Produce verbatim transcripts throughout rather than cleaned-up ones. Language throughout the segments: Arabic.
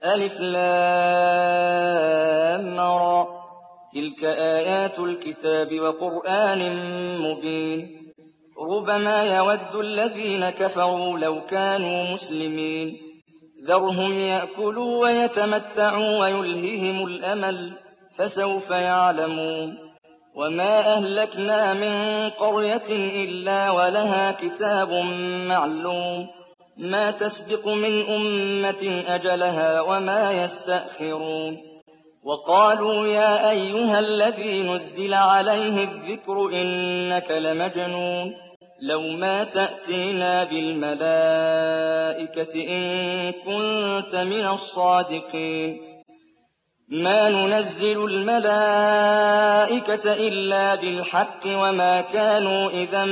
ألف لام را تلك آيات الكتاب وقرآن مبين ربما يود الذين كفروا لو كانوا مسلمين ذرهم يأكلوا ويتمتعوا ويلههم الأمل فسوف يعلمون وما أهلكنا من قرية إلا ولها كتاب معلوم ما تسبق من أمة أجلها وما يستأخرون وقالوا يا أيها الذي نزل عليه الذكر إنك لمجنون لو ما تأتينا بالملائكة إن كنت من الصادقين ما ننزل الملائكة إلا بالحق وما كانوا إذا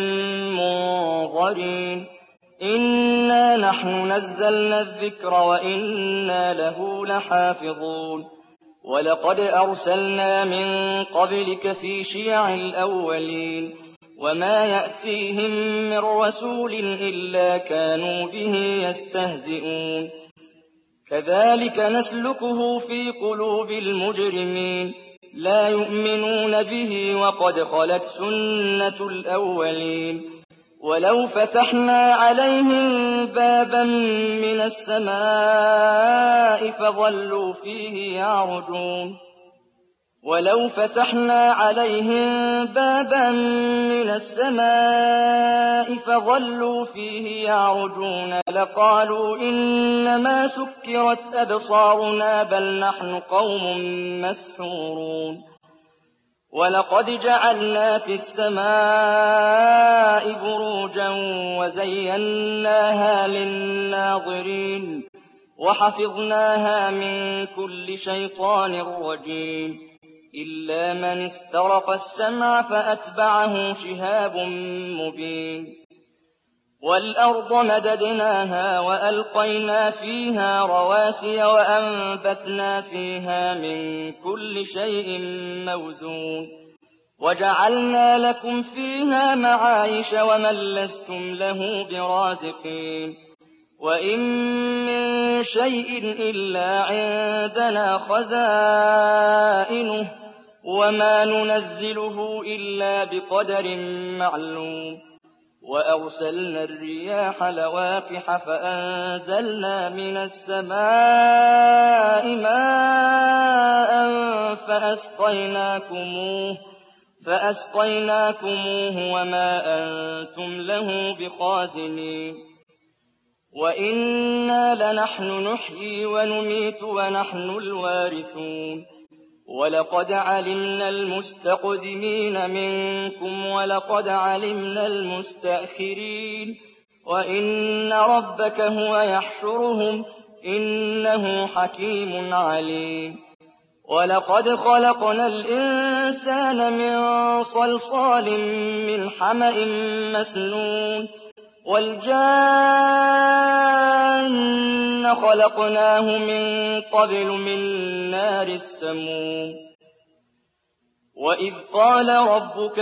منظرين إنا نحن نزلنا الذكر وإنا له لحافظون ولقد أرسلنا من قبلك في شيع الأولين وما يأتيهم من رسول إلا كانوا به يستهزئون كذلك نسلكه في قلوب المجرمين لا يؤمنون به وقد خلت سنة الأولين ولو فتحنا عليهم بابا من السماء فظلوا فيه يعرجون ولو فتحنا عليهم بابا من السماء فظلوا فيه يعرجون لقالوا إنما سكرت أبصارنا بل نحن قوم مسحورون ولقد جعلنا في السماء بروجا وزيناها للناظرين وحفظناها من كل شيطان رجيم إلا من استرق السمع فأتبعه شهاب مبين والأرض مددناها وألقينا فيها رواسي وأنبتنا فيها من كل شيء موزون وجعلنا لكم فيها معايش ومن لستم له برازقين وإن من شيء إلا عندنا خزائنه وما ننزله إلا بقدر معلوم وأرسلنا الرياح لواقح فأنزلنا من السماء ماء فأسقيناكموه فأسقيناكموه وما أنتم له بخازنين وإنا لنحن نحيي ونميت ونحن الوارثون ولقد علمنا المستقدمين منكم ولقد علمنا المستأخرين وإن ربك هو يحشرهم إنه حكيم عليم ولقد خلقنا الإنسان من صلصال من حمأ مسنون والجان خلقناه من قبل من نار السموم وإذ قال ربك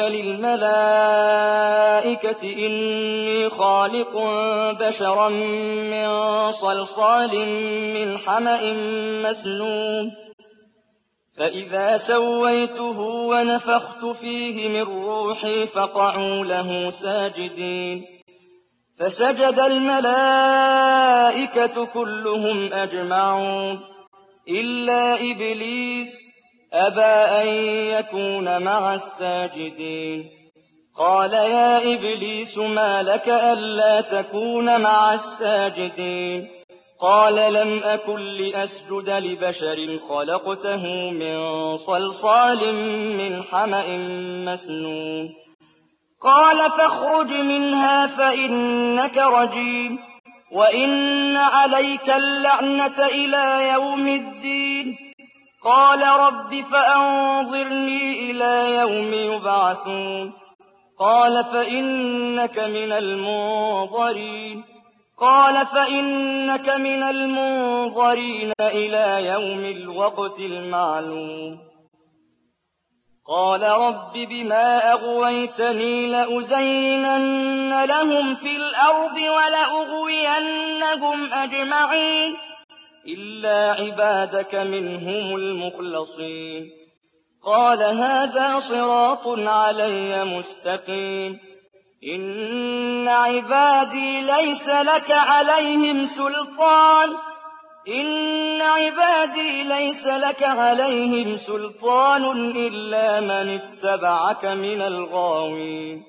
للملائكة إني خالق بشرا من صلصال من حمأ مسنون فإذا سويته ونفخت فيه من روحي فقعوا له ساجدين فسجد الملائكة كلهم أجمعون إلا إبليس أبى أن يكون مع الساجدين قال يا إبليس ما لك ألا تكون مع الساجدين قال لم أكن لأسجد لبشر خلقته من صلصال من حمأ مسنون قال فاخرج منها فإنك رجيم وإن عليك اللعنة إلى يوم الدين قال رب فأنظرني إلى يوم يبعثون قال فإنك من المنظرين قال فإنك من المنظرين إلى يوم الوقت المعلوم قال رب بما أغويتني لأزينن لهم في الأرض ولأغوينهم أجمعين إلا عبادك منهم المخلصين قال هذا صراط علي مستقيم إن عبادي ليس لك عليهم سلطان إن عبادي ليس لك عليهم سلطان إلا من اتبعك من الغاوين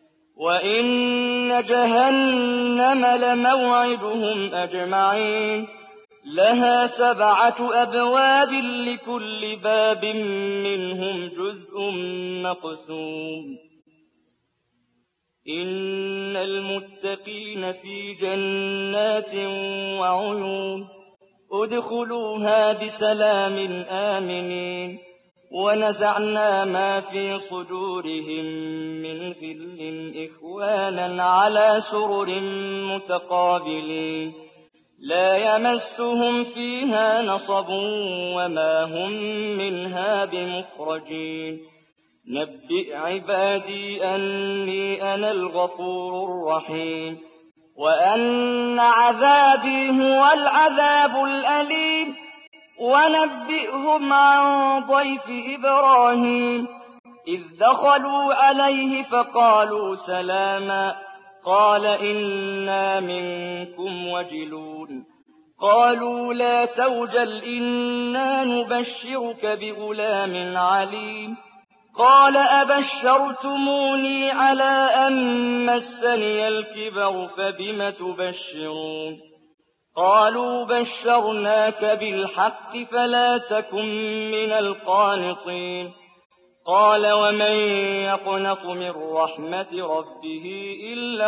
وإن جهنم لموعدهم أجمعين لها سبعة أبواب لكل باب منهم جزء مقسوم إن المتقين في جنات وعيون ادخلوها بسلام آمنين ونزعنا ما في صدورهم من غل إخوانا على سرر متقابلين لا يمسهم فيها نصب وما هم منها بمخرجين نبئ عبادي أني أنا الغفور الرحيم وأن عذابي هو العذاب الأليم ونبئهم عن ضيف إبراهيم إذ دخلوا عليه فقالوا سلاما قال إنا منكم وجلون قالوا لا توجل إنا نبشرك بغلام عليم قال أبشرتموني على أن مسني الكبر فبم تبشرون قالوا بشرناك بالحق فلا تكن من القانطين قال ومن يقنط من رحمة ربه إلا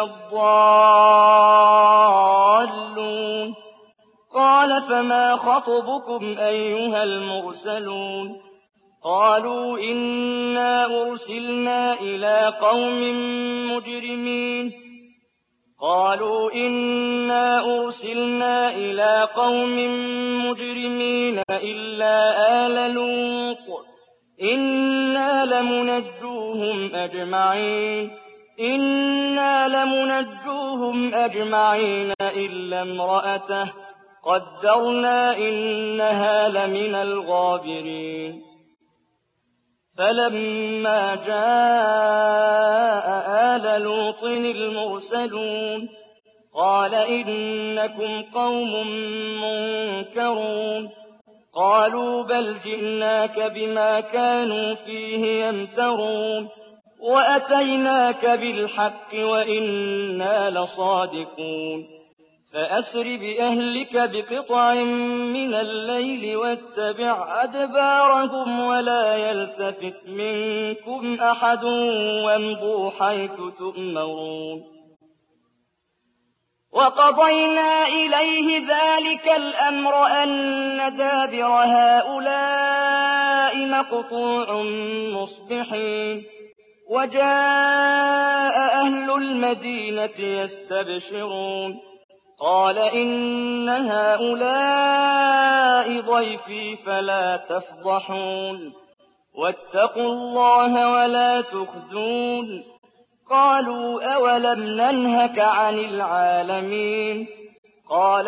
الضالون قال فما خطبكم أيها المرسلون قالوا إنا أرسلنا إلى قوم مجرمين قالوا إنا أرسلنا إلى قوم مجرمين إلا آل لوط إنا لمنجوهم أجمعين إنا لمنجوهم أجمعين إلا امرأته قدرنا إنها لمن الغابرين فلما جاء آل لوط المرسلون قال إنكم قوم منكرون قالوا بل جئناك بما كانوا فيه يمترون وأتيناك بالحق وإنا لصادقون فأسر بأهلك بقطع من الليل واتبع أدبارهم ولا يلتفت منكم أحد وامضوا حيث تؤمرون وقضينا إليه ذلك الأمر أن دابر هؤلاء مقطوع مصبحين وجاء أهل المدينة يستبشرون قال إن هؤلاء ضيفي فلا تفضحون واتقوا الله ولا تخزون قالوا أولم ننهك عن العالمين قال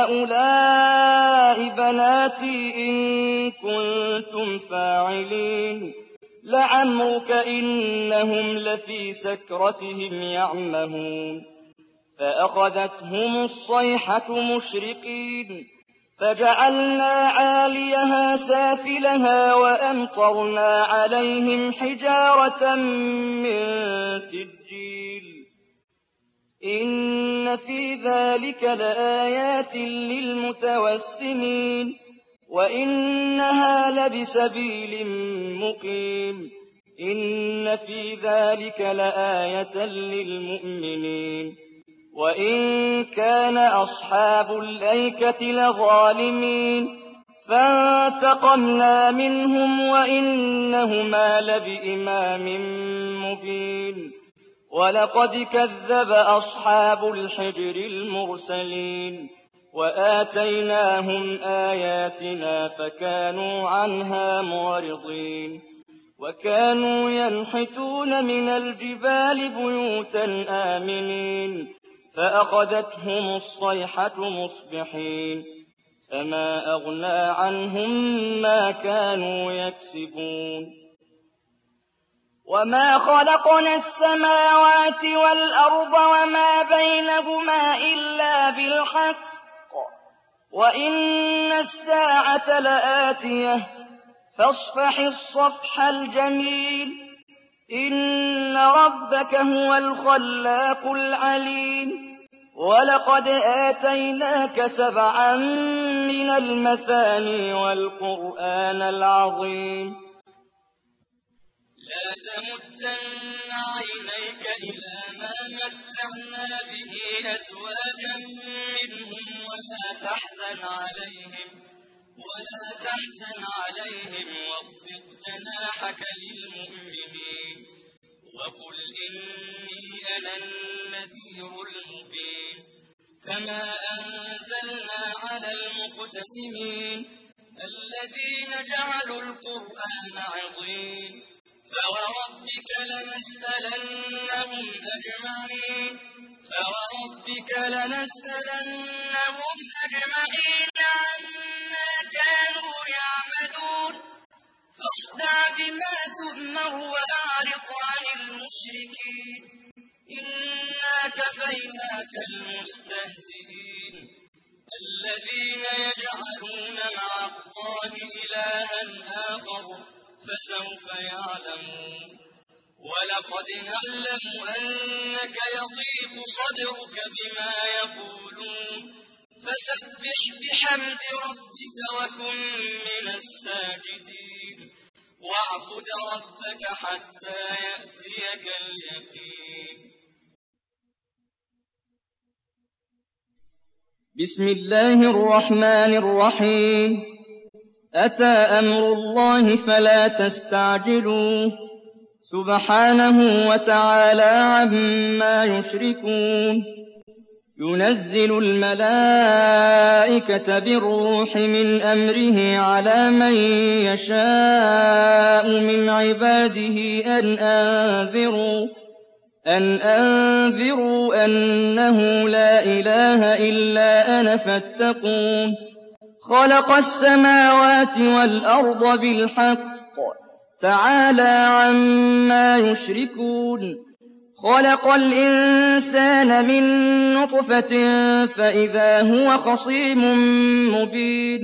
هؤلاء بناتي إن كنتم فاعلين لعمرك إنهم لفي سكرتهم يعمهون فأخذتهم الصيحة مشرقين فجعلنا عاليها سافلها وأمطرنا عليهم حجارة من سجيل إن في ذلك لآيات للمتوسمين وإنها لبسبيل مقيم إن في ذلك لآية للمؤمنين وإن كان أصحاب الأيكة لظالمين فانتقمنا منهم وإنهما لبإمام مبين ولقد كذب أصحاب الحجر المرسلين وآتيناهم آياتنا فكانوا عنها معرضين وكانوا ينحتون من الجبال بيوتا آمنين فأخذتهم الصيحة مصبحين فما أغنى عنهم ما كانوا يكسبون وما خلقنا السماوات والأرض وما بينهما إلا بالحق وإن الساعة لآتية فاصفح الصفح الجميل إن ربك هو الخلاق العليم ولقد آتيناك سبعا من المثاني والقرآن العظيم لا تمدن عينيك إلى ما متعنا به أزواجا منهم ولا تحزن عليهم ولا تحزن عليهم واخفض جناحك للمؤمنين وقل إني أنا النذير المبين كما أنزلنا على المقتسمين الذين جعلوا القرآن عضين فوربك لنسألنهم أجمعين فوربك لنسألنهم أجمعين عما كانوا يعملون فاصدع بما تؤمر وأعرض عن المشركين إنا كفيناك المستهزئين الذين يجعلون مع الله إلها آخر فسوف يعلمون ولقد نعلم أنك يضيق صدرك بما يقولون فسبح بحمد ربك وكن من الساجدين واعبد ربك حتى يأتيك اليقين بسم الله الرحمن الرحيم أتى أمر الله فلا تستعجلوه سبحانه وتعالى عما يشركون ينزل الملائكة بالروح من أمره على من يشاء من عباده أن أنذروا أن أنذروا أنه لا إله إلا أنا فاتقون خلق السماوات والأرض بالحق تعالى عما يشركون خلق الإنسان من نطفة فإذا هو خصيم مبين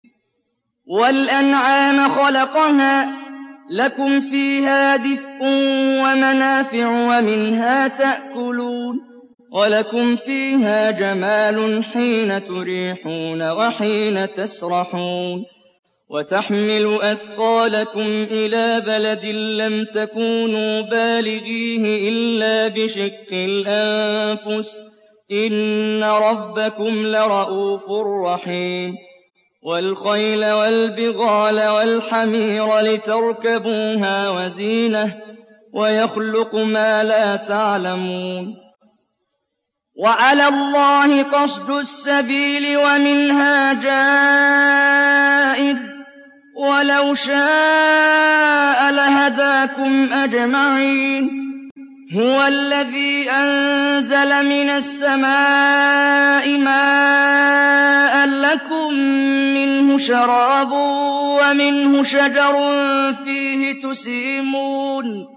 والأنعام خلقها لكم فيها دفء ومنافع ومنها تأكلون ولكم فيها جمال حين تريحون وحين تسرحون وتحمل أثقالكم إلى بلد لم تكونوا بالغيه إلا بشق الأنفس إن ربكم لرؤوف رحيم والخيل والبغال والحمير لتركبوها وزينة ويخلق ما لا تعلمون وعلى الله قصد السبيل ومنها جائر ولو شاء لهداكم أجمعين هو الذي أنزل من السماء ماء لكم منه شراب ومنه شجر فيه تسيمون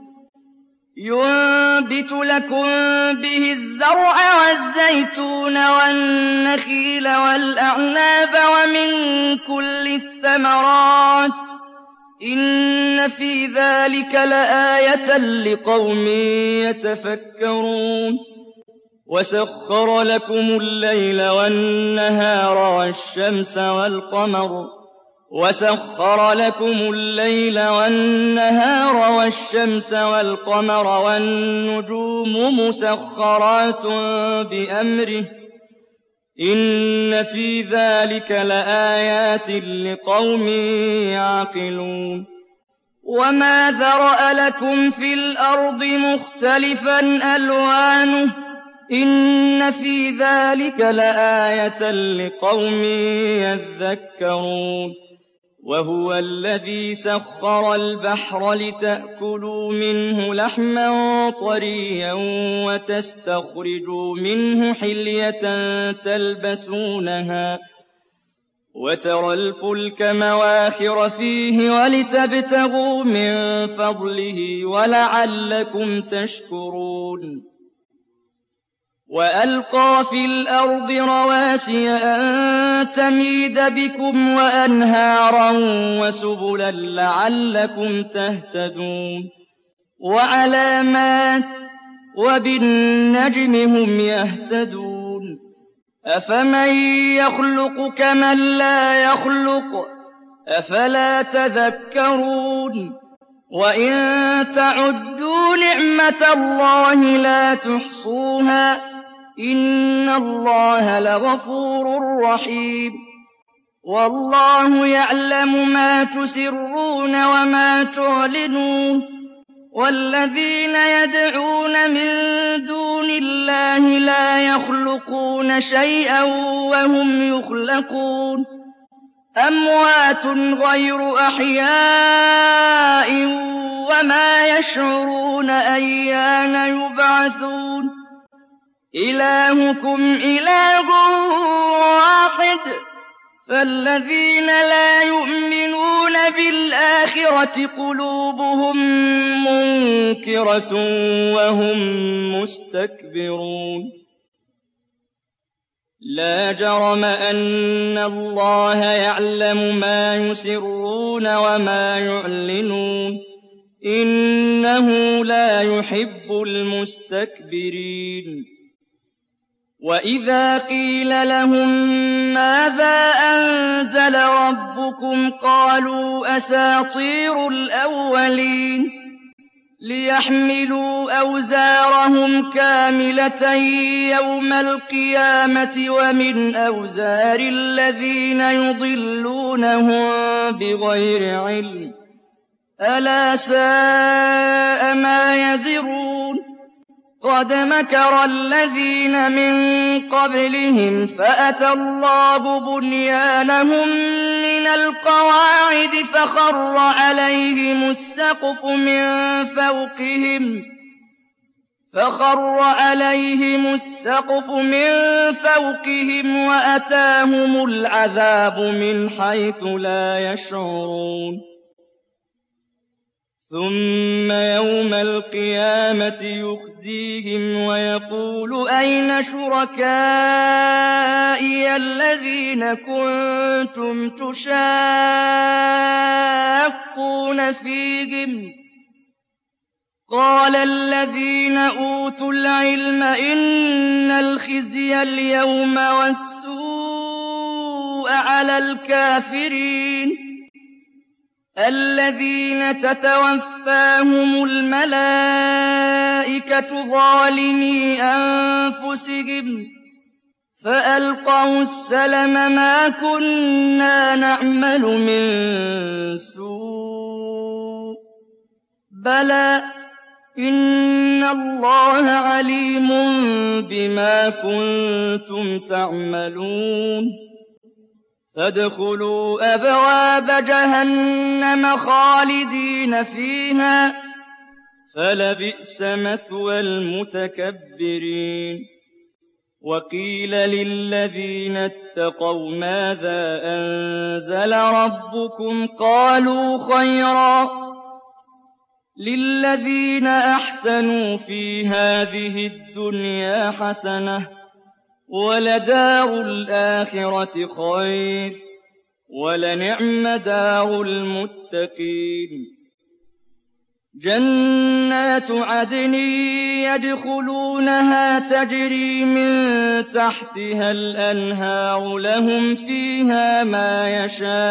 ينبت لكم به الزرع والزيتون والنخيل والأعناب ومن كل الثمرات إن في ذلك لآية لقوم يتفكرون وسخر لكم الليل والنهار والشمس والقمر وسخر لكم الليل والنهار والشمس والقمر والنجوم مسخرات بأمره إن في ذلك لآيات لقوم يعقلون وما ذرأ لكم في الأرض مختلفا ألوانه إن في ذلك لآية لقوم يذكرون وهو الذي سخر البحر لتأكلوا منه لحما طريا وتستخرجوا منه حلية تلبسونها وترى الفلك مواخر فيه ولتبتغوا من فضله ولعلكم تشكرون وألقى في الأرض رواسي أن تميد بكم وأنهارا وسبلا لعلكم تهتدون وعلامات وبالنجم هم يهتدون أفمن يخلق كمن لا يخلق أفلا تذكرون وإن تعدوا نعمة الله لا تحصوها إن الله لغفور رحيم والله يعلم ما تسرون وما تعلنون والذين يدعون من دون الله لا يخلقون شيئا وهم يخلقون أموات غير أحياء وما يشعرون أيان يبعثون إلهكم إله واحد فالذين لا يؤمنون بالآخرة قلوبهم منكرة وهم مستكبرون لا جرم أن الله يعلم ما يسرون وما يعلنون إنه لا يحب المستكبرين وإذا قيل لهم ماذا أنزل ربكم قالوا أساطير الأولين ليحملوا أوزارهم كاملة يوم القيامة ومن أوزار الذين يضلونهم بغير علم ألا ساء ما يزرون قد مكر الذين من قبلهم فأتى الله بنيانهم من القواعد فخر عليهم السقف من فوقهم فخر عليهم السقف من فوقهم وأتاهم العذاب من حيث لا يشعرون ثم يوم القيامة يخزيهم ويقول أين شركائي الذين كنتم تشاقون فيهم قال الذين أوتوا العلم إن الخزي اليوم والسوء على الكافرين الذين تتوفاهم الملائكة ظالمي أنفسهم فألقوا السلم ما كنا نعمل من سوء بلى إن الله عليم بما كنتم تعملون فادخلوا أبواب جهنم خالدين فيها فلبئس مثوى المتكبرين وقيل للذين اتقوا ماذا أنزل ربكم قالوا خيرا للذين أحسنوا في هذه الدنيا حسنة ولدار الآخرة خير ولنعم دار المتقين جنات عدن يدخلونها تجري من تحتها الأنهار لهم فيها ما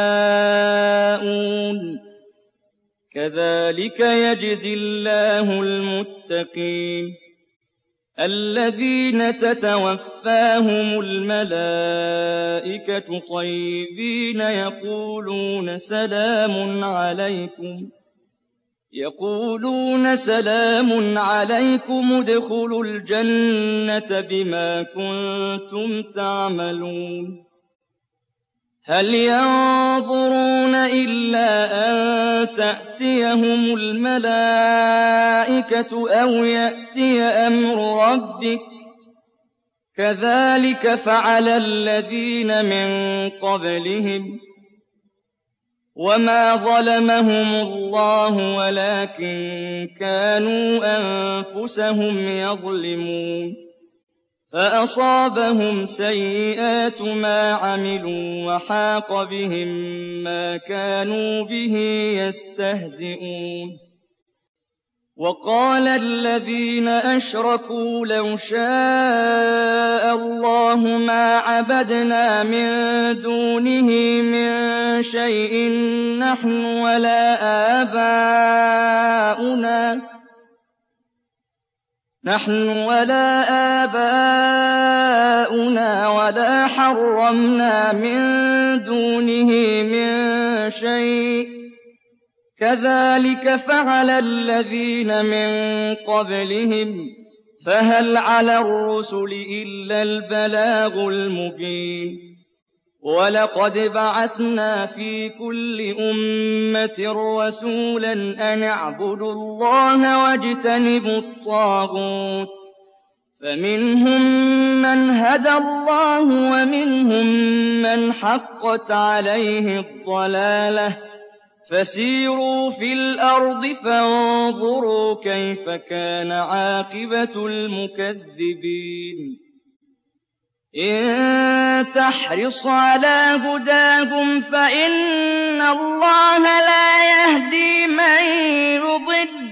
يشاءون كذلك يجزي الله المتقين الذين تتوفاهم الملائكة طيبين يقولون سلام عليكم يقولون سلام عليكم ادخلوا الجنة بما كنتم تعملون هل ينظرون إلا أن تأتيهم الملائكة أو يأتي أمر ربك كذلك فعل الذين من قبلهم وما ظلمهم الله ولكن كانوا أنفسهم يظلمون فأصابهم سيئات ما عملوا وحاق بهم ما كانوا به يستهزئون وقال الذين أشركوا لو شاء الله ما عبدنا من دونه من شيء نحن ولا آباؤنا نحن ولا آباؤنا ولا حرمنا من دونه من شيء كذلك فعل الذين من قبلهم فهل على الرسل إلا البلاغ المبين ولقد بعثنا في كل أمة رسولا أن اعبدوا الله واجتنبوا الطاغوت فمنهم من هدى الله ومنهم من حقت عليه الضلالة فسيروا في الأرض فانظروا كيف كان عاقبة المكذبين إن تحرص على هداهم فإن الله لا يهدي من يضل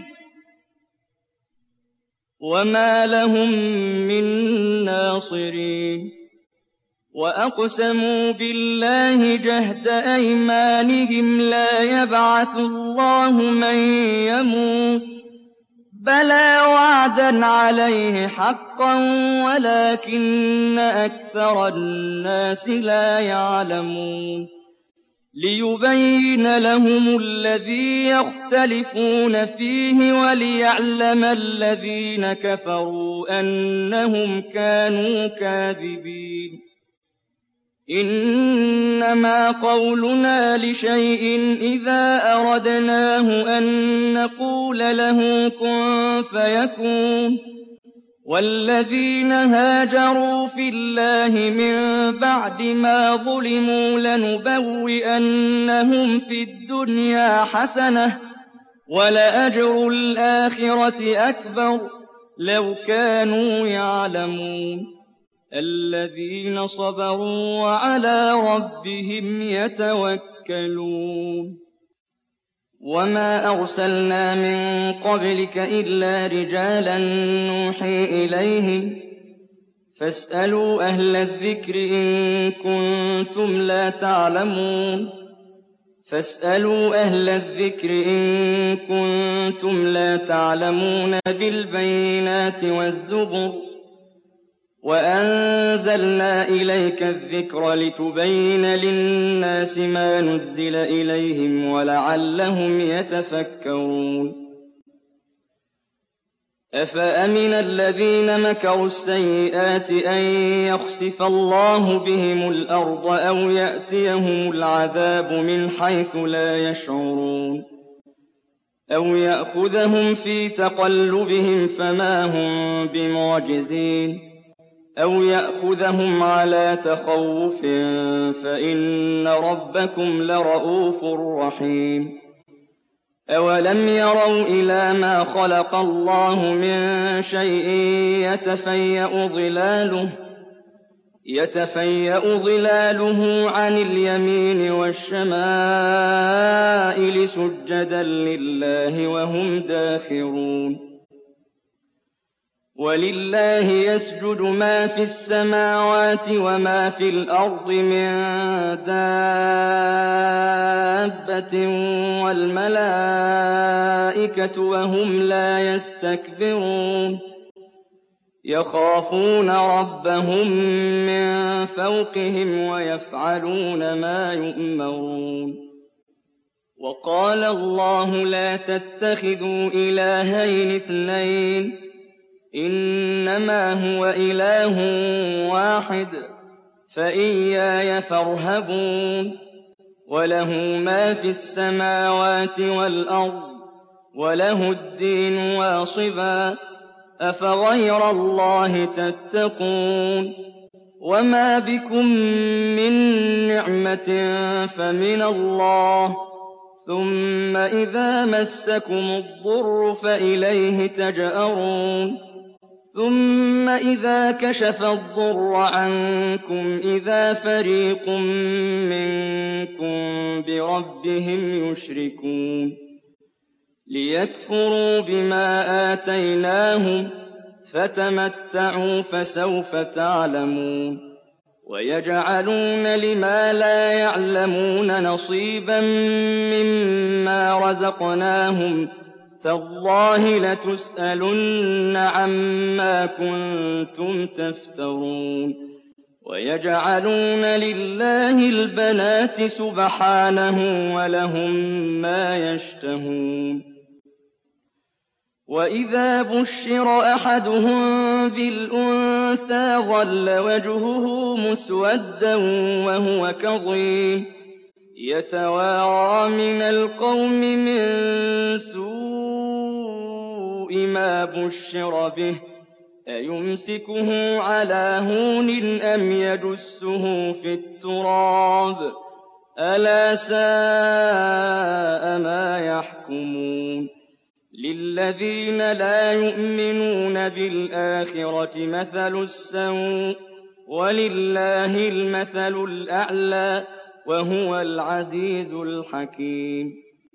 وما لهم من ناصرين وأقسموا بالله جهد أيمانهم لا يبعث الله من يموت بلى وعدا عليه حقا ولكن أكثر الناس لا يعلمون ليبين لهم الذي يختلفون فيه وليعلم الذين كفروا أنهم كانوا كاذبين إنما قولنا لشيء إذا أردناه أن نقول له كن فيكون والذين هاجروا في الله من بعد ما ظلموا لنبوئنهم في الدنيا حسنة ولأجر الآخرة أكبر لو كانوا يعلمون الذين صبروا وعلى ربهم يتوكلون وما أرسلنا من قبلك إلا رجالا نوحي إليهم فاسألوا أهل الذكر إن كنتم لا تعلمون فاسألوا أهل الذكر إن كنتم لا تعلمون بالبينات والزبر وأنزلنا إليك الذكر لتبين للناس ما نزل إليهم ولعلهم يتفكرون أفأمن الذين مكروا السيئات أن يخسف الله بهم الأرض أو يأتيهم العذاب من حيث لا يشعرون أو يأخذهم في تقلبهم فما هم بمعجزين أو يأخذهم على تخوف فإن ربكم لرؤوف رحيم أولم يروا إلى ما خلق الله من شيء يتفيأ ظلاله يتفيأ ظلاله عن اليمين والشمائل سجدا لله وهم داخرون ولله يسجد ما في السماوات وما في الأرض من دابة والملائكة وهم لا يستكبرون يخافون ربهم من فوقهم ويفعلون ما يؤمرون وقال الله لا تتخذوا إلهين اثنين إنما هو إله واحد فإياي فارهبون وله ما في السماوات والأرض وله الدين واصبا أفغير الله تتقون وما بكم من نعمة فمن الله ثم إذا مسكم الضر فإليه تجأرون ثم إذا كشف الضر عنكم إذا فريق منكم بربهم يشركون ليكفروا بما آتيناهم فتمتعوا فسوف تعلمون ويجعلون لما لا يعلمون نصيبا مما رزقناهم تالله لتسألن عما كنتم تفترون ويجعلون لله البنات سبحانه ولهم ما يشتهون وإذا بشر أحدهم بالأنثى ظل وجهه مسودا وهو كظيم يتوارى من القوم من سوء ما بشر به أيمسكه على هون أم يدسه في التراب ألا ساء ما يحكمون للذين لا يؤمنون بالآخرة مثل السوء ولله المثل الأعلى وهو العزيز الحكيم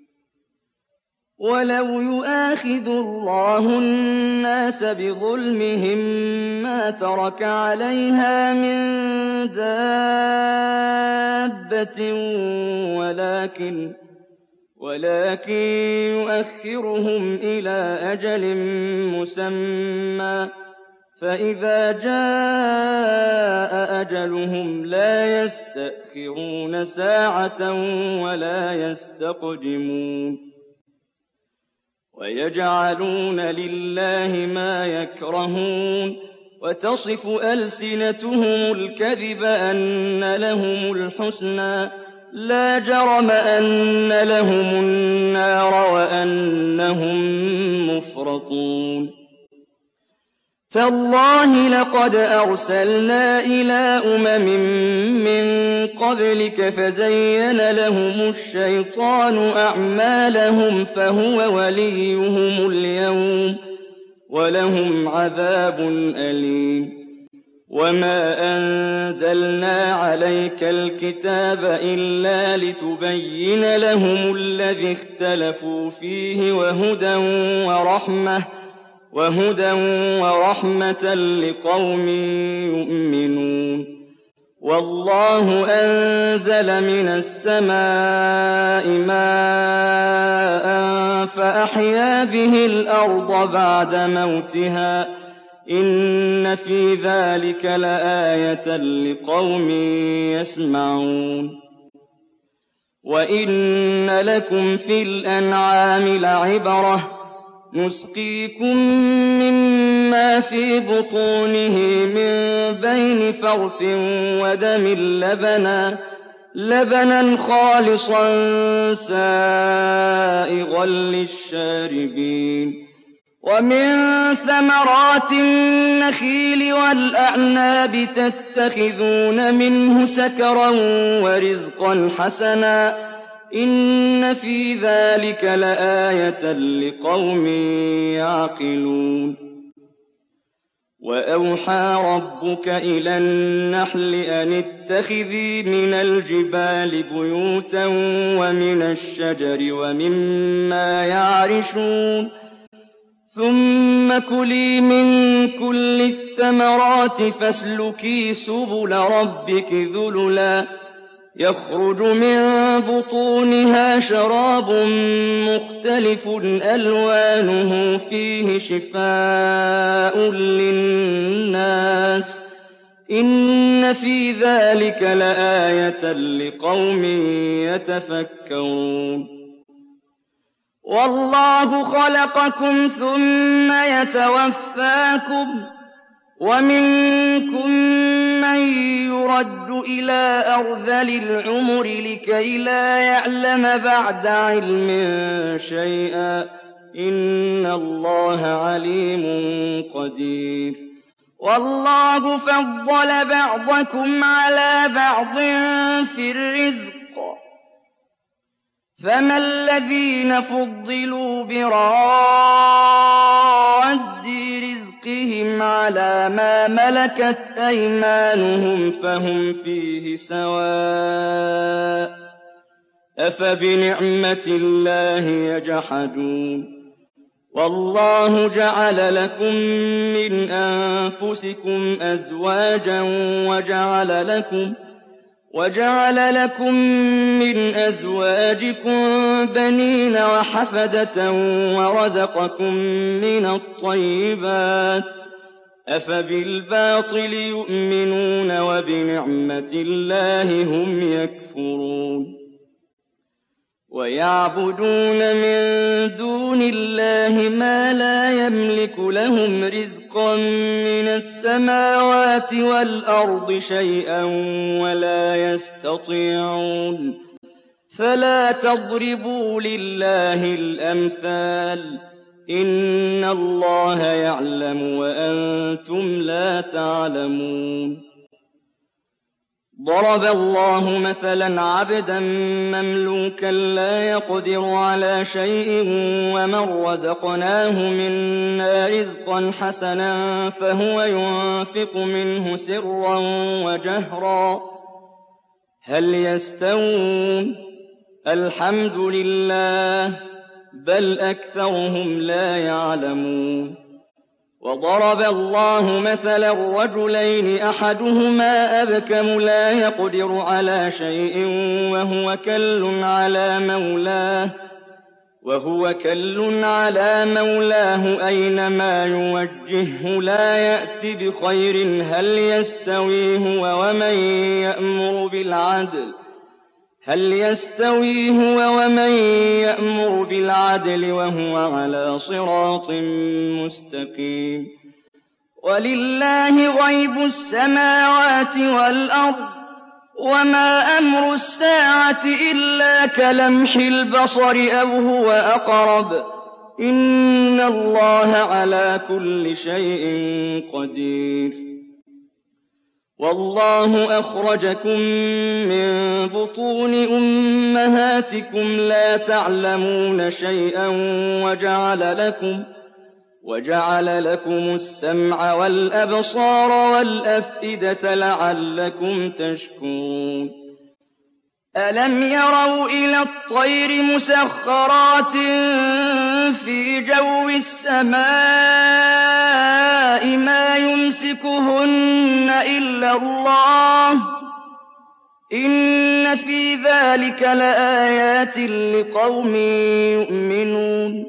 ولو يؤاخذ الله الناس بظلمهم ما ترك عليها من دابة ولكن ولكن يؤخرهم إلى أجل مسمى فإذا جاء أجلهم لا يستأخرون ساعة ولا يستقدمون ويجعلون لله ما يكرهون وتصف ألسنتهم الكذب أن لهم الحسنى لا جرم أن لهم النار وأنهم مفرطون تالله لقد أرسلنا إلى أمم من قبلك فزين لهم الشيطان أعمالهم فهو وليهم اليوم ولهم عذاب أليم وما أنزلنا عليك الكتاب إلا لتبين لهم الذي اختلفوا فيه وهدى ورحمة وهدى ورحمة لقوم يؤمنون والله أنزل من السماء ماء فأحيا به الأرض بعد موتها إن في ذلك لآية لقوم يسمعون وإن لكم في الأنعام لعبرة نسقيكم مما في بطونه من بين فرث ودم لبنا لبنا خالصا سائغا للشاربين ومن ثمرات النخيل والأعناب تتخذون منه سكرا ورزقا حسنا إن في ذلك لآية لقوم يعقلون وأوحى ربك إلى النحل أن اتخذي من الجبال بيوتا ومن الشجر ومما يعرشون ثم كلي من كل الثمرات فاسلكي سبل ربك ذللا يخرج من بطونها شراب مختلف ألوانه فيه شفاء للناس إن في ذلك لآية لقوم يتفكرون والله خلقكم ثم يتوفاكم ومنكم من يرد إلى أرذل العمر لكي لا يعلم بعد علم شيئا إن الله عليم قدير. والله فضل بعضكم على بعض في الرزق، فما الذين فضلوا براد رزقهم على ما ملكت أيمانهم فهم فيه سواء، أفبنعمة الله يجحدون. والله جعل لكم من أنفسكم أزواجا وجعل لكم وجعل لكم من أزواجكم بنين وحفدة ورزقكم من الطيبات، أفبالباطل يؤمنون وبنعمة الله هم يكفرون. ويعبدون من دون الله ما لا يملك لهم رزقا من السماوات والأرض شيئا ولا يستطيعون، فلا تضربوا لله الأمثال، إن الله يعلم وأنتم لا تعلمون. ضرب الله مثلا عبدا مملوكا لا يقدر على شيء ومن رزقناه منا رزقا حسنا فهو ينفق منه سرا وجهرا، هل يستوون؟ الحمد لله، بل أكثرهم لا يعلمون. وضرب الله مثلا رجلين أحدهما أبكم لا يقدر على شيء وهو كل على مولاه وهو كل على مولاه أينما يوجهه لا يأت بخير، هل يستوي هو ومن يأمر بالعدل هل يستوي هو ومن يأمر بالعدل وهو على صراط مستقيم. ولله غيب السماوات والأرض، وما أمر الساعة إلا كلمح البصر أو هو أقرب، إن الله على كل شيء قدير. والله أخرجكم من بطون أمهاتكم لا تعلمون شيئا وجعل لكم وجعل لكم السمع والأبصار والأفئدة لعلكم تشكرون. ألم يروا إلى الطير مسخرات في جو السماء ما يمسكهن إلا الله، إن في ذلك لآيات لقوم يؤمنون.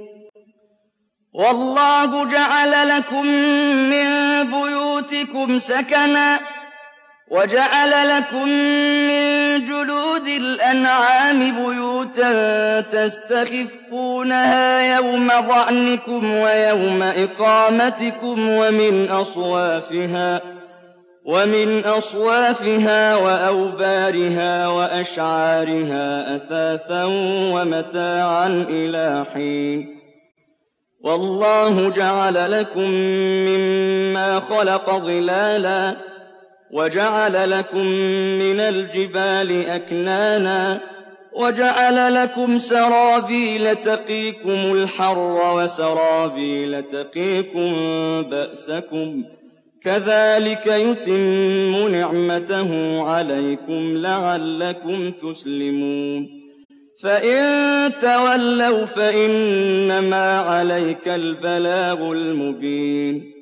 والله جعل لكم من بيوتكم سكنا، وجعل لكم من جلود الأنعام بيوتا تستخفونها يوم ظعنكم ويوم إقامتكم، ومن أصوافها ومن أصوافها وأوبارها وأشعارها أثاثا ومتاعا إلى حين. والله جعل لكم مما خلق ظلالا، وجعل لكم من الجبال أكنانا، وجعل لكم سرابيل تقيكم الحر وسرابيل تقيكم بأسكم، كذلك يتم نعمته عليكم لعلكم تسلمون. فإن تولوا فإنما عليك البلاغ المبين.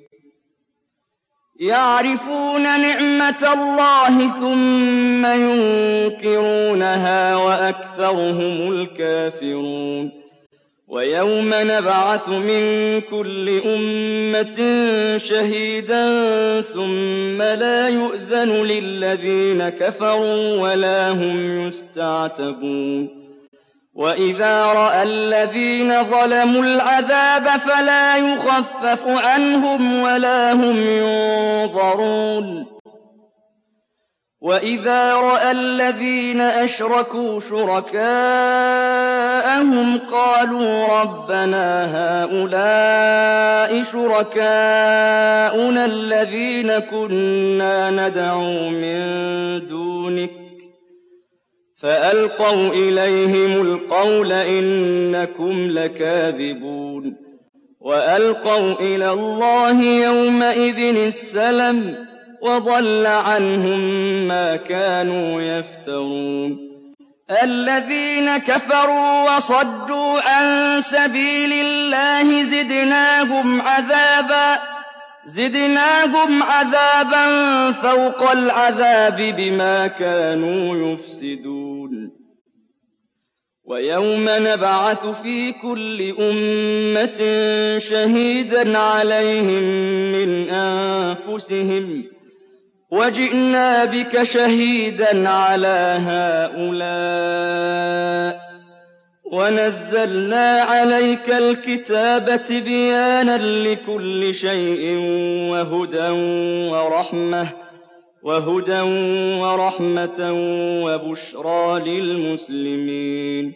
يعرفون نعمة الله ثم ينكرونها وأكثرهم الكافرون. ويوم نبعث من كل أمة شهيدا ثم لا يؤذن للذين كفروا ولا هم يستعتبون. وإذا رأى الذين ظلموا العذاب فلا يخفف عنهم ولا هم ينظرون. وَإِذَا رَأَى الَّذِينَ أَشْرَكُوا شُرَكَاءَهُمْ قَالُوا رَبَّنَا هَٰؤُلَاءِ شُرَكَاؤُنَا الَّذِينَ كُنَّا نَدْعُو مِن دُونِكَ فَأَلْقَوْا إِلَيْهِمُ الْقَوْلَ إِنَّكُمْ لَكَاذِبُونَ وَأَلْقَوْا إِلَى اللَّهِ يَوْمَئِذٍ السَّلَمَ وَضَلَّ عَنْهُم مَّا كَانُوا يَفْتَرُونَ الَّذِينَ كَفَرُوا وَصَدُّوا عَن سَبِيلِ اللَّهِ زِدْنَاهُمْ عَذَابًا زِدْنَاهُمْ عَذَابًا فَوْقَ الْعَذَابِ بِمَا كَانُوا يُفْسِدُونَ وَيَوْمَ نَبْعَثُ فِي كُلِّ أُمَّةٍ شَهِيدًا عَلَيْهِم مِّنْ أَنفُسِهِمْ وَجِئْنَا بِكَ شَهِيدًا عَلَىٰ هَٰؤُلَاءِ وَنَزَّلْنَا عَلَيْكَ الْكِتَابَ تِبْيَانًا لِّكُلِّ شَيْءٍ وَهُدًى وَرَحْمَةً وَهُدًى وَرَحْمَةً وَبُشْرَىٰ لِلْمُسْلِمِينَ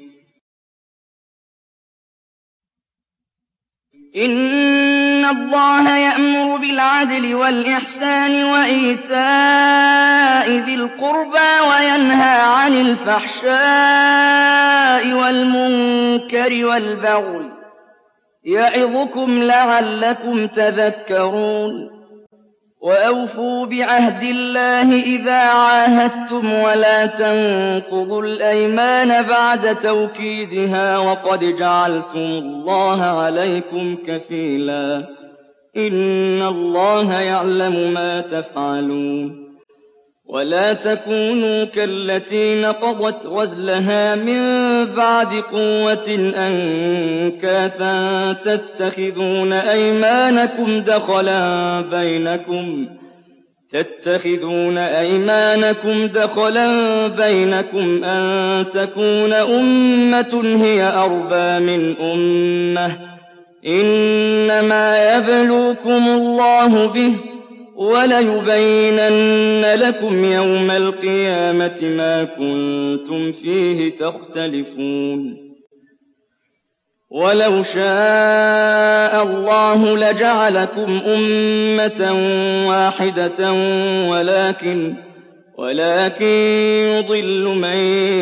إِنَّ اللَّهَ يَأْمُرُ بِالْعَدْلِ وَالْإِحْسَانِ وَإِيتَاءِ ذِي الْقُرْبَىٰ وَيَنْهَىٰ عَنِ الْفَحْشَاءِ وَالْمُنكَرِ وَالْبَغْيِ يَعِظُكُمْ لَعَلَّكُمْ تَذَكَّرُونَ وَأَوْفُوا بِعَهْدِ اللَّهِ إِذَا عَاهَدتُّمْ وَلَا تَنقُضُوا الْأَيْمَانَ بَعْدَ تَوْكِيدِهَا وَقَدْ جَعَلْتُمُ اللَّهَ عَلَيْكُمْ كَفِيلًا ۚ إِنَّ اللَّهَ يَعْلَمُ مَا تَفْعَلُونَ وَلَا تَكُونُوا كَالَّتِي نَقَضَتْ غَزْلَهَا مِن بَعْدِ قُوَّةٍ أَنكَاثًا تَتَّخِذُونَ أَيْمَانَكُمْ دَخَلًا بَيْنَكُمْ تَتَّخِذُونَ أَيْمَانَكُمْ دَخَلًا بَيْنَكُمْ أَن تَكُونَ أُمَّةٌ هِيَ أَرْبَىٰ مِنْ أُمَّةٍ ۚ إِنَّمَا يَبْلُوكُمُ اللَّهُ بِهِ ۚ وَلَيُبَيِّنَنَّ لَكُمْ يَوْمَ الْقِيَامَةِ مَا كُنتُمْ فِيهِ تَخْتَلِفُونَ وَلَوْ شَاءَ اللَّهُ لَجَعَلَكُمْ أُمَّةً وَاحِدَةً وَلَٰكِن وَلَٰكِن يُضِلُّ مَن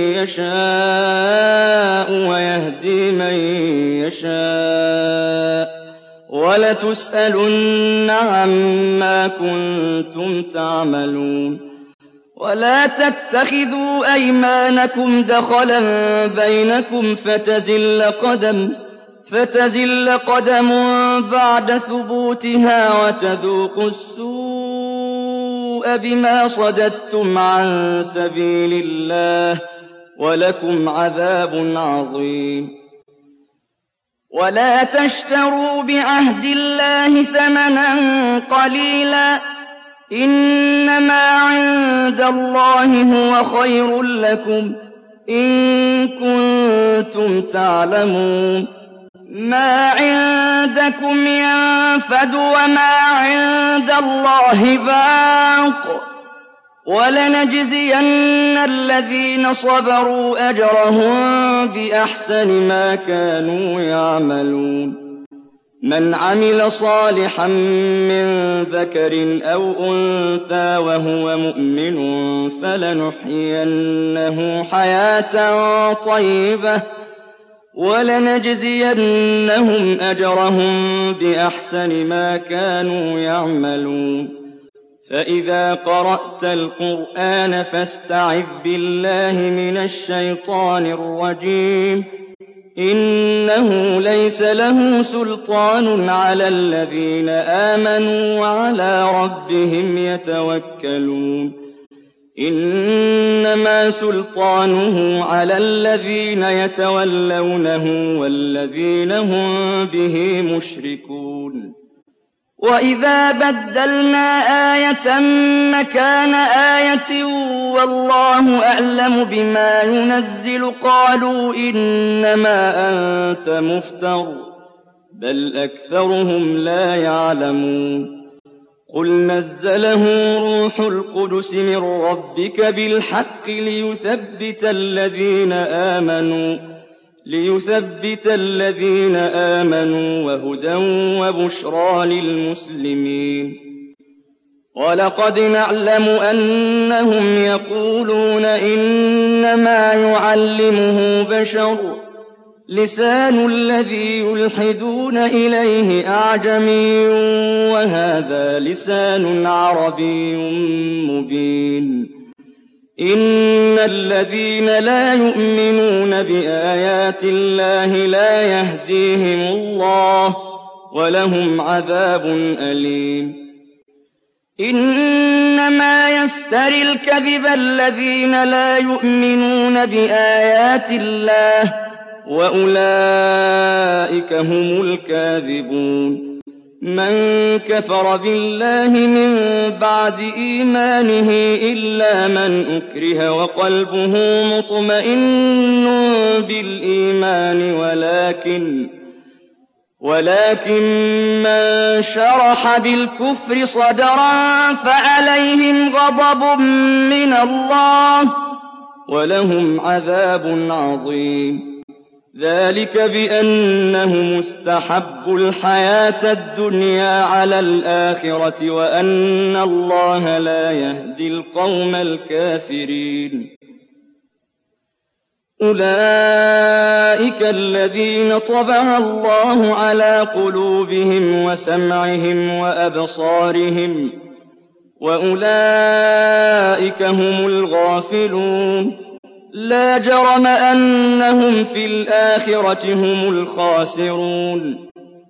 يَشَاءُ وَيَهْدِي مَن يَشَاءُ ۚ وَلَتُسْأَلُنَّ عَمَّا كُنتُمْ تَعْمَلُونَ وَلَا تَتَّخِذُوا أَيْمَانَكُمْ دَخَلًا بَيْنَكُمْ فَتَزِلَّ قَدَمٌ فَتَزِلَّ قَدَمٌ بَعْدَ ثُبُوتِهَا وَتَذُوقُوا السُّوءَ بِمَا صَدَدتُّمْ عَن سَبِيلِ اللَّهِ وَلَكُمْ عَذَابٌ عَظِيمٌ وَلَا تَشْتَرُوا بِعَهْدِ اللَّهِ ثَمَنًا قَلِيلًا ۚ إِنَّمَا عِندَ اللَّهِ هُوَ خَيْرٌ لَّكُمْ إِن كُنتُمْ تَعْلَمُونَ مَا عِندَكُمْ يَنفَدُ وَمَا عِندَ اللَّهِ بَاقٍ ۗ وَلَنَجْزِيَنَّ الَّذِينَ صَبَرُوا أَجْرَهُم بِأَحْسَنِ مَا كَانُوا يَعْمَلُونَ مَنْ عَمِلَ صَالِحًا مِّن ذَكَرٍ أَوْ أُنثَىٰ وَهُوَ مُؤْمِنٌ فَلَنُحْيِيَنَّهُ حَيَاةً طَيِّبَةً وَلَنَجْزِيَنَّهُمْ أَجْرَهُم بِأَحْسَنِ مَا كَانُوا يَعْمَلُونَ فَإِذَا قَرَأْتَ الْقُرْآنَ فَاسْتَعِذْ بِاللَّهِ مِنَ الشَّيْطَانِ الرَّجِيمِ إِنَّهُ لَيْسَ لَهُ سُلْطَانٌ عَلَى الَّذِينَ آمَنُوا وَعَلَىٰ رَبِّهِمْ يَتَوَكَّلُونَ إِنَّمَا سُلْطَانُهُ عَلَى الَّذِينَ يَتَوَلَّوْنَهُ وَالَّذِينَ هُم بِهِ مُشْرِكُونَ وَإِذَا بَدَّلْنَا آيَةً مَّكَانَ آيَةٍ وَاللَّهُ أَعْلَمُ بِمَا يُنَزِّلُ قَالُوا إِنَّمَا أَنتَ مُفْتَرٍ ۚ بَلْ أَكْثَرُهُمْ لَا يَعْلَمُونَ قُلْ نَزَّلَهُ رُوحُ الْقُدُسِ مِن رَّبِّكَ بِالْحَقِّ لِيُثَبِّتَ الَّذِينَ آمَنُوا لِيُثَبِّتَ الَّذِينَ آمَنُوا وَهُدًى وَبُشْرَىٰ لِلْمُسْلِمِينَ وَلَقَدْ نَعْلَمُ أَنَّهُمْ يَقُولُونَ إِنَّمَا يُعَلِّمُهُ بَشَرٌ ۗ لِّسَانُ الَّذِي يُلْحِدُونَ إِلَيْهِ أَعْجَمِيٌّ وَهَٰذَا لِسَانٌ عَرَبِيٌّ مُّبِينٌ إِنَّ الَّذِينَ لَا يُؤْمِنُونَ بِآيَاتِ اللَّهِ لَا يَهْدِيهِمُ اللَّهُ وَلَهُمْ عَذَابٌ أَلِيمٌ إِنَّمَا يَفْتَرِي الْكَذِبَ الَّذِينَ لَا يُؤْمِنُونَ بِآيَاتِ اللَّهِ ۖ وَأُولَٰئِكَ هُمُ الْكَاذِبُونَ مَن كَفَرَ بِاللَّهِ مِن بَعْدِ إِيمَانِهِ إِلَّا مَنْ أُكْرِهَ وَقَلْبُهُ مُطْمَئِنٌّ بِالْإِيمَانِ وَلَٰكِن ولكن من شرح بالكفر صدرا فعليهم غضب من الله ولهم عذاب عظيم ذلك بأنهم استحبوا الحياة الدنيا على الآخرة وأن الله لا يهدي القوم الكافرين أولئك الذين طبع الله على قلوبهم وسمعهم وأبصارهم وأولئك هم الغافلون لا جرم أنهم في الآخرة هم الخاسرون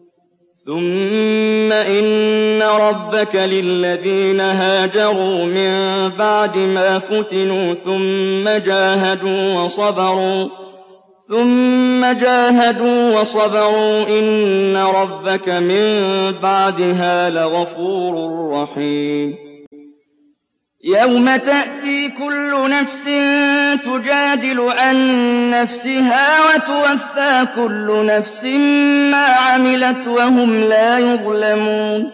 ثم إن ربك للذين هاجروا من بعد ما فتنوا ثم جاهدوا وصبروا ثم جاهدوا وصبروا إن ربك من بعدها لغفور رحيم يوم تأتي كل نفس تجادل عن نفسها وتوفى كل نفس ما عملت وهم لا يظلمون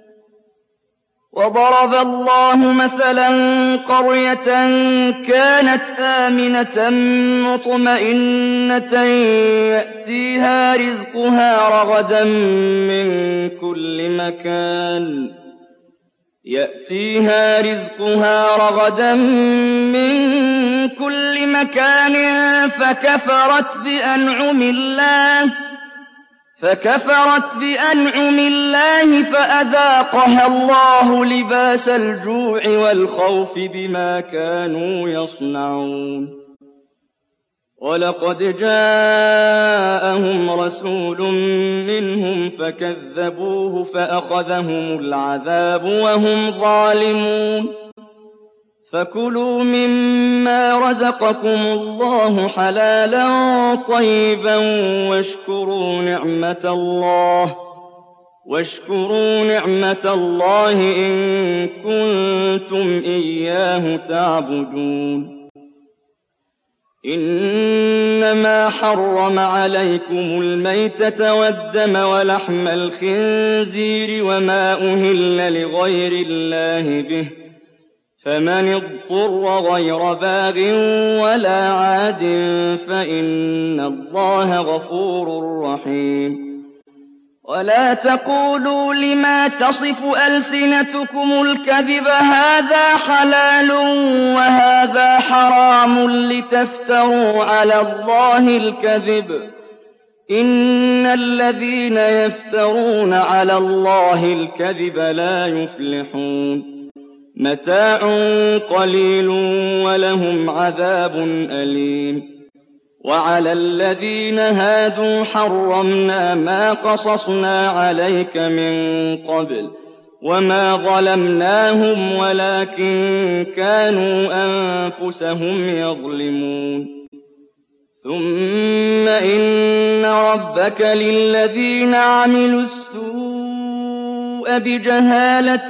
وضرب الله مثلا قرية كانت آمنة مطمئنة يأتيها رزقها رغدا من كل مكان يأتيها رزقها رغدا من كل مكان فكفرت بأنعم الله فكفرت بأنعم الله فأذاقها الله لباس الجوع والخوف بما كانوا يصنعون ولقد جاءهم رسول منهم فكذبوه فأخذهم العذاب وهم ظالمون فكلوا مما رزقكم الله حلالا طيبا واشكروا نعمة الله واشكروا نعمة الله إن كنتم إياه تعبدون إنما حرم عليكم الميتة والدم ولحم الخنزير وما أهل لغير الله به فمن اضطر غير باغ ولا عاد فإن الله غفور رحيم ولا تقولوا لما تصف ألسنتكم الكذب هذا حلال وهذا حرام لتفتروا على الله الكذب إن الذين يفترون على الله الكذب لا يفلحون متاع قليل ولهم عذاب أليم وعلى الذين هادوا حرمنا ما قصصنا عليك من قبل وما ظلمناهم ولكن كانوا أنفسهم يظلمون ثم إن ربك للذين عملوا السوء بجهالة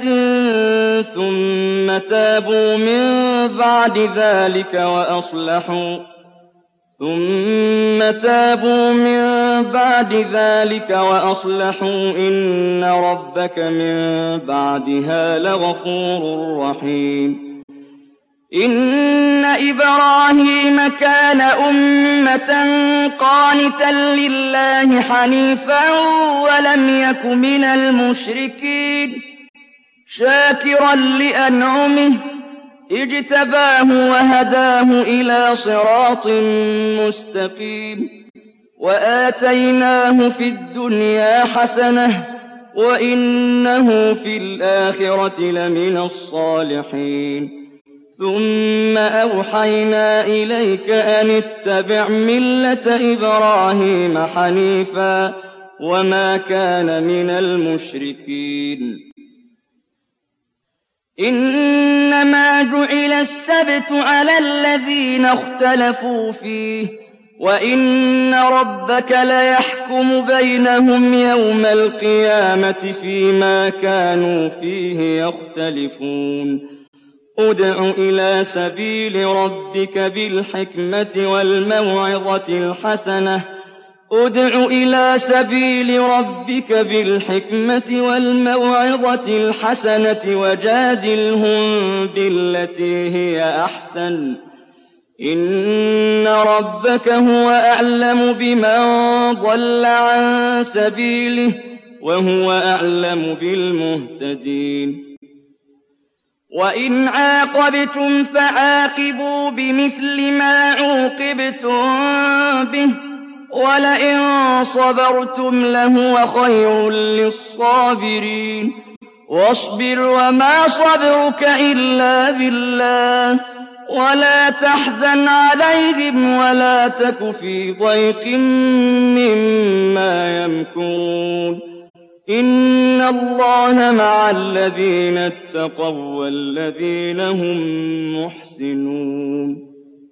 ثم تابوا من بعد ذلك وأصلحوا ثم تابوا من بعد ذلك وأصلحوا إن ربك من بعدها لغفور رحيم إن إبراهيم كان أمة قانتا لله حنيفا ولم يك من المشركين شاكرا لأنعمه اجتباه وهداه إلى صراط مستقيم وآتيناه في الدنيا حسنة وإنه في الآخرة لمن الصالحين ثم أوحينا إليك أن اتبع ملة إبراهيم حنيفا وما كان من المشركين إنما جعل السبت على الذين اختلفوا فيه وإن ربك ليحكم بينهم يوم القيامة فيما كانوا فيه يختلفون ادع إلى سبيل ربك بالحكمة والموعظة الحسنة ادع إلى سبيل ربك بالحكمة والموعظة الحسنة وجادلهم بالتي هي أحسن إن ربك هو أعلم بمن ضل عن سبيله وهو أعلم بالمهتدين وإن عاقبتم فعاقبوا بمثل ما عوقبتم به ولئن صبرتم لهو خير للصابرين واصبر وما صبرك إلا بالله ولا تحزن عليهم ولا تك في ضيق مما يمكرون إن الله مع الذين اتقوا والذين هم محسنون